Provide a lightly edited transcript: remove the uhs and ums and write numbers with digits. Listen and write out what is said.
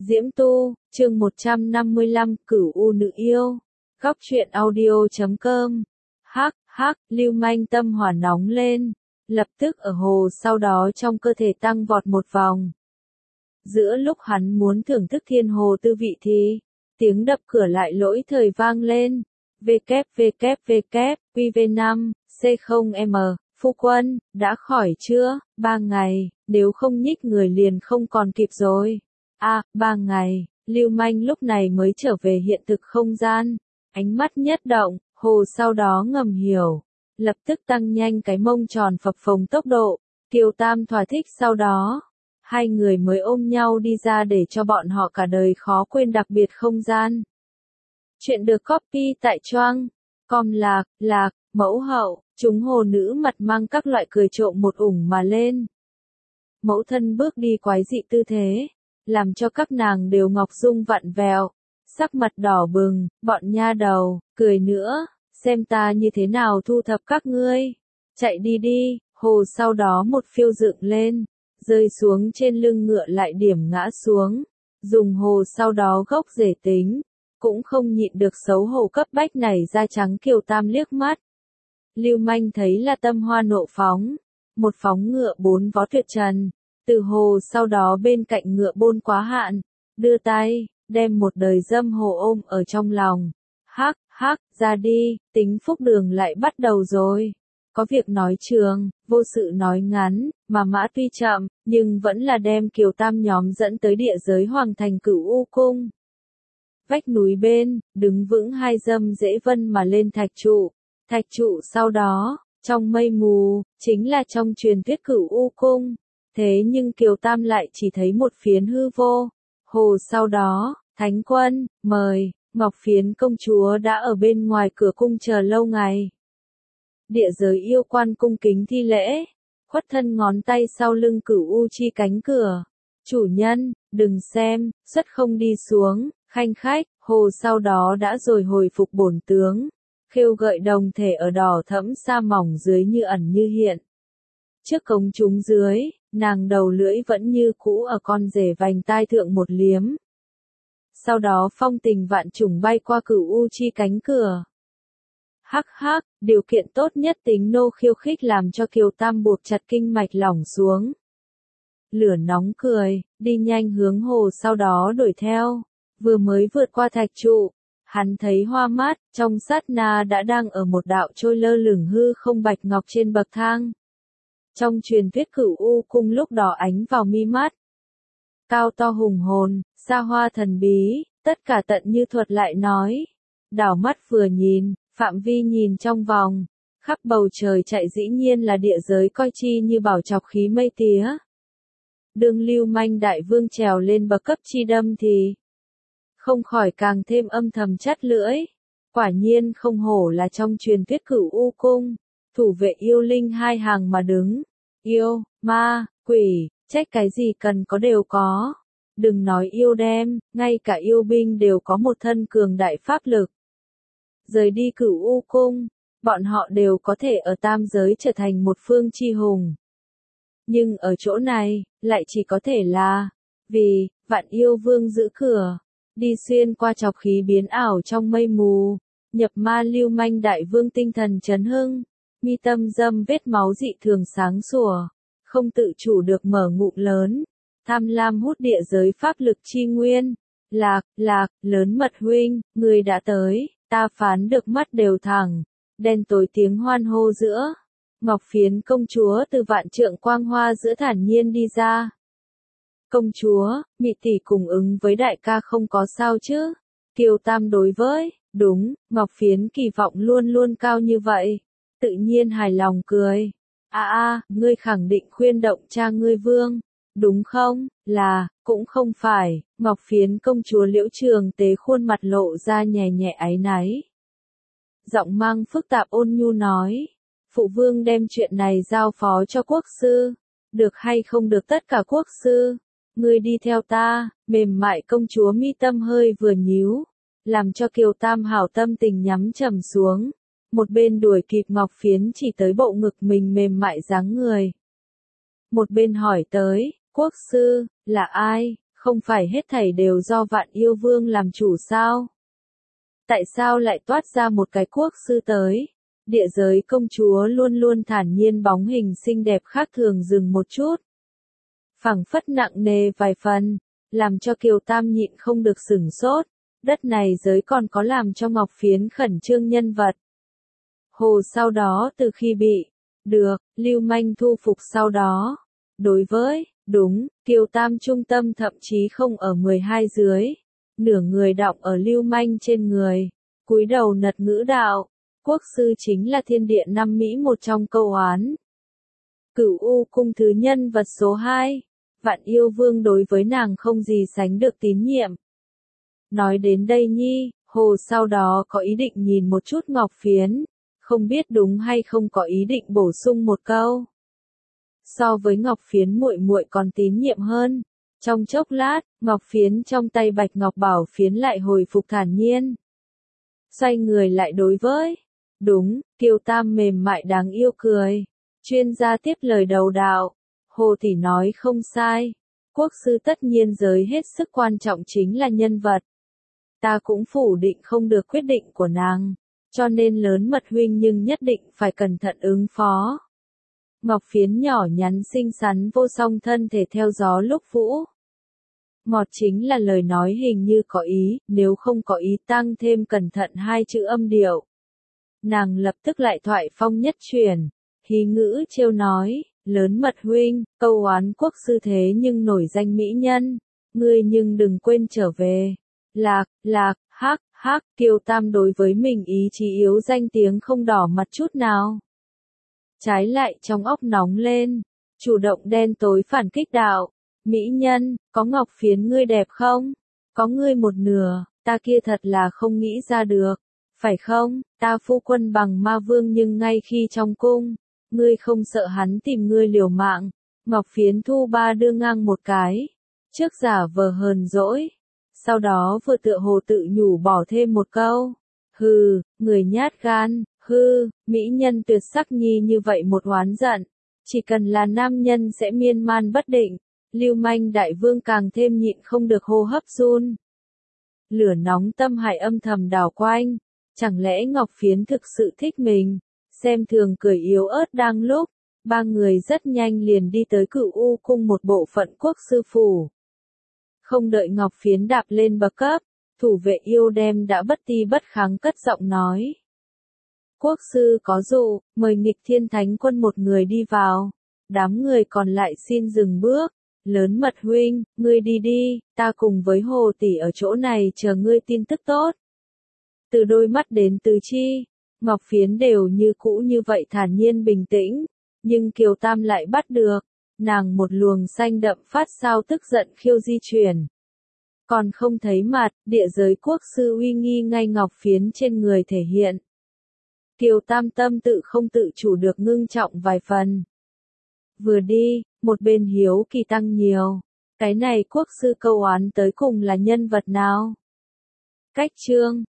Diễm Tu, chương 155, Cửu U Nữ Yêu. Góc truyện audio.com. Hắc, Lưu Manh tâm hỏa nóng lên, lập tức ở hồ sau đó trong cơ thể tăng vọt một vòng. Giữa lúc hắn muốn thưởng thức thiên hồ tư vị thì, tiếng đập cửa lại lỗi thời vang lên. QV5, C0M, phu quân, đã khỏi chưa? 3 ngày, nếu không nhích người liền không còn kịp rồi. 3 ngày, Lưu Manh lúc này mới trở về hiện thực không gian, ánh mắt nhất động, hồ sau đó ngầm hiểu, lập tức tăng nhanh cái mông tròn phập phồng tốc độ, Kiều Tam thỏa thích sau đó. Hai người mới ôm nhau đi ra để cho bọn họ cả đời khó quên đặc biệt không gian. Chuyện được copy tại Choang.com. Lạc, mẫu hậu, chúng hồ nữ mặt mang các loại cười trộm một ủng mà lên. Mẫu thân bước đi quái dị tư thế, làm cho các nàng đều ngọc dung vặn vẹo, sắc mặt đỏ bừng, bọn nha đầu, cười nữa, xem ta như thế nào thu thập các ngươi. Chạy đi đi, hồ sau đó một phiêu dựng lên, rơi xuống trên lưng ngựa lại điểm ngã xuống, dùng hồ sau đó gốc rễ tính, cũng không nhịn được xấu hổ cấp bách này ra trắng Kiều Tam liếc mắt. Lưu Manh thấy là tâm hoa nộ phóng, một phóng ngựa 4 vó tuyệt trần, từ hồ sau đó bên cạnh ngựa bôn quá hạn, đưa tay, đem một đời dâm hồ ôm ở trong lòng. Hắc, ra đi, tính phúc đường lại bắt đầu rồi. Có việc nói trường, vô sự nói ngắn, mà mã tuy chậm, nhưng vẫn là đem Kiều Tam nhóm dẫn tới địa giới hoàng thành Cửu U Cung. Vách núi bên, đứng vững hai dâm dễ vân mà lên thạch trụ sau đó, trong mây mù, chính là trong truyền thuyết Cửu U Cung. Thế nhưng Kiều Tam lại chỉ thấy một phiến hư vô. Hồ sau đó, Thánh Quân, mời, Ngọc Phiến công chúa đã ở bên ngoài cửa cung chờ lâu ngày. Địa giới yêu quan cung kính thi lễ, khuất thân ngón tay sau lưng Cửu U chi cánh cửa. Chủ nhân, đừng xem, xuất không đi xuống, khanh khách, hồ sau đó đã rồi hồi phục bổn tướng. Khêu gợi đồng thể ở đỏ thẫm sa mỏng dưới như ẩn như hiện. Trước công chúng dưới, nàng đầu lưỡi vẫn như cũ ở con rể vành tai thượng một liếm. Sau đó phong tình vạn trùng bay qua Cửu U chi cánh cửa. Hắc, điều kiện tốt nhất tính nô khiêu khích làm cho Kiều Tam buộc chặt kinh mạch lỏng xuống. Lửa nóng cười, đi nhanh hướng hồ sau đó đuổi theo, vừa mới vượt qua thạch trụ. Hắn thấy hoa mát, trong sát na đã đang ở một đạo trôi lơ lửng hư không bạch ngọc trên bậc thang. Trong truyền thuyết Cửu U Cung lúc đỏ ánh vào mi mắt. Cao to hùng hồn, xa hoa thần bí, tất cả tận như thuật lại nói. Đảo mắt vừa nhìn, phạm vi nhìn trong vòng, khắp bầu trời chạy dĩ nhiên là địa giới coi chi như bảo chọc khí mây tía. Đương Lưu Manh đại vương trèo lên bậc cấp chi đâm thì không khỏi càng thêm âm thầm chắt lưỡi. Quả nhiên không hổ là trong truyền thuyết Cửu U Cung, thủ vệ yêu linh hai hàng mà đứng. Yêu, ma, quỷ, trách cái gì cần có đều có. Đừng nói yêu đem, ngay cả yêu binh đều có một thân cường đại pháp lực. Rời đi Cửu U Cung, bọn họ đều có thể ở tam giới trở thành một phương chi hùng. Nhưng ở chỗ này, lại chỉ có thể là, vì, vạn yêu vương giữ cửa, đi xuyên qua chọc khí biến ảo trong mây mù, nhập ma. Lưu Manh đại vương tinh thần chấn hưng, mi tâm dâm vết máu dị thường sáng sủa, không tự chủ được mở ngụm lớn, tham lam hút địa giới pháp lực chi nguyên. Lạc, lớn mật huynh, người đã tới, ta phán được mắt đều thẳng, đen tối tiếng hoan hô giữa. Ngọc Phiến công chúa từ vạn trượng quang hoa giữa thản nhiên đi ra. Công chúa, Mị tỷ cùng ứng với đại ca không có sao chứ? Kiều Tam đối với, đúng, Ngọc Phiến kỳ vọng luôn luôn cao như vậy. Tự nhiên hài lòng cười. Ngươi khẳng định khuyên động cha ngươi vương, đúng không? Cũng không phải. Ngọc Phiến công chúa Liễu Trường Tế khuôn mặt lộ ra nhẹ nhẹ áy náy. Giọng mang phức tạp ôn nhu nói. Phụ vương đem chuyện này giao phó cho quốc sư. Được hay không được tất cả quốc sư. Ngươi đi theo ta. Mềm mại công chúa mi tâm hơi vừa nhíu, làm cho Kiều Tam hảo tâm tình nhắm trầm xuống. Một bên đuổi kịp Ngọc Phiến chỉ tới bộ ngực mình mềm mại dáng người. Một bên hỏi tới, quốc sư, là ai? Không phải hết thảy đều do Vạn Yêu Vương làm chủ sao? Tại sao lại toát ra một cái quốc sư tới? Địa giới công chúa luôn luôn thản nhiên bóng hình xinh đẹp khác thường dừng một chút. Phảng phất nặng nề vài phần, làm cho Kiều Tam nhịn không được sửng sốt. Đất này giới còn có làm cho Ngọc Phiến khẩn trương nhân vật. Hồ sau đó từ khi bị, Lưu Manh thu phục sau đó. Đối với, đúng, Kiều Tam trung tâm thậm chí không ở 12 dưới. Nửa người đọng ở Lưu Manh trên người. Cúi đầu nật ngữ đạo. Quốc sư chính là thiên địa năm Mỹ một trong câu oán. Cửu U cung thứ nhân vật số 2. Vạn Yêu Vương đối với nàng không gì sánh được tín nhiệm. Nói đến đây nhi, Hồ sau đó có ý định nhìn một chút Ngọc Phiến, không biết đúng hay không có ý định bổ sung một câu. So với Ngọc Phiến muội muội còn tín nhiệm hơn. Trong chốc lát, Ngọc Phiến trong tay Bạch Ngọc Bảo Phiến lại hồi phục thản nhiên. Xoay người lại đối với. Đúng, Kiều Tam mềm mại đáng yêu cười. Chuyên gia tiếp lời đầu đạo. Hồ tỷ nói không sai. Quốc sư tất nhiên giới hết sức quan trọng chính là nhân vật. Ta cũng phủ định không được quyết định của nàng. Cho nên lớn mật huynh nhưng nhất định phải cẩn thận ứng phó. Ngọc Phiến nhỏ nhắn xinh xắn vô song thân thể theo gió lúc vũ. Ngọt chính là lời nói hình như có ý, nếu không có ý tăng thêm cẩn thận hai chữ âm điệu. Nàng lập tức lại thoại phong nhất chuyển, hí ngữ trêu nói, lớn mật huynh, câu oán quốc sư thế nhưng nổi danh mỹ nhân, ngươi nhưng đừng quên trở về. Lạc, hắc, Kiều Tam đối với mình ý chí yếu danh tiếng không đỏ mặt chút nào. Trái lại trong óc nóng lên, chủ động đen tối phản kích đạo. Mỹ nhân, có Ngọc Phiến ngươi đẹp không? Có ngươi một nửa, ta kia thật là không nghĩ ra được. Phải không, ta phu quân bằng ma vương nhưng ngay khi trong cung, ngươi không sợ hắn tìm ngươi liều mạng. Ngọc Phiến thu ba đưa ngang một cái, trước giả vờ hờn dỗi. Sau đó vừa tựa hồ tự nhủ bỏ thêm một câu. Hừ, người nhát gan, mỹ nhân tuyệt sắc nhi như vậy một oán giận. Chỉ cần là nam nhân sẽ miên man bất định. Lưu Manh đại vương càng thêm nhịn không được hô hấp run. Lửa nóng tâm hại âm thầm đảo quanh. Chẳng lẽ Ngọc Phiến thực sự thích mình? Xem thường cười yếu ớt đang lúc. Ba người rất nhanh liền đi tới Cửu U cung một bộ phận quốc sư phủ. Không đợi Ngọc Phiến đạp lên bậc cấp, thủ vệ yêu đem đã bất ti bất kháng cất giọng nói. Quốc sư có dụ, mời Nghịch Thiên Thánh Quân một người đi vào. Đám người còn lại xin dừng bước. Lớn mật huynh, ngươi đi đi, ta cùng với Hồ tỷ ở chỗ này chờ ngươi tin tức tốt. Từ đôi mắt đến tứ chi, Ngọc Phiến đều như cũ như vậy thản nhiên bình tĩnh, nhưng Kiều Tam lại bắt được, nàng một luồng xanh đậm phát sao tức giận khiêu di chuyển. Còn không thấy mặt, địa giới quốc sư uy nghi ngay Ngọc Phiến trên người thể hiện. Kiều Tam tâm tự không tự chủ được ngưng trọng vài phần. Vừa đi, một bên hiếu kỳ tăng nhiều. Cái này quốc sư câu oán tới cùng là nhân vật nào? Cách chương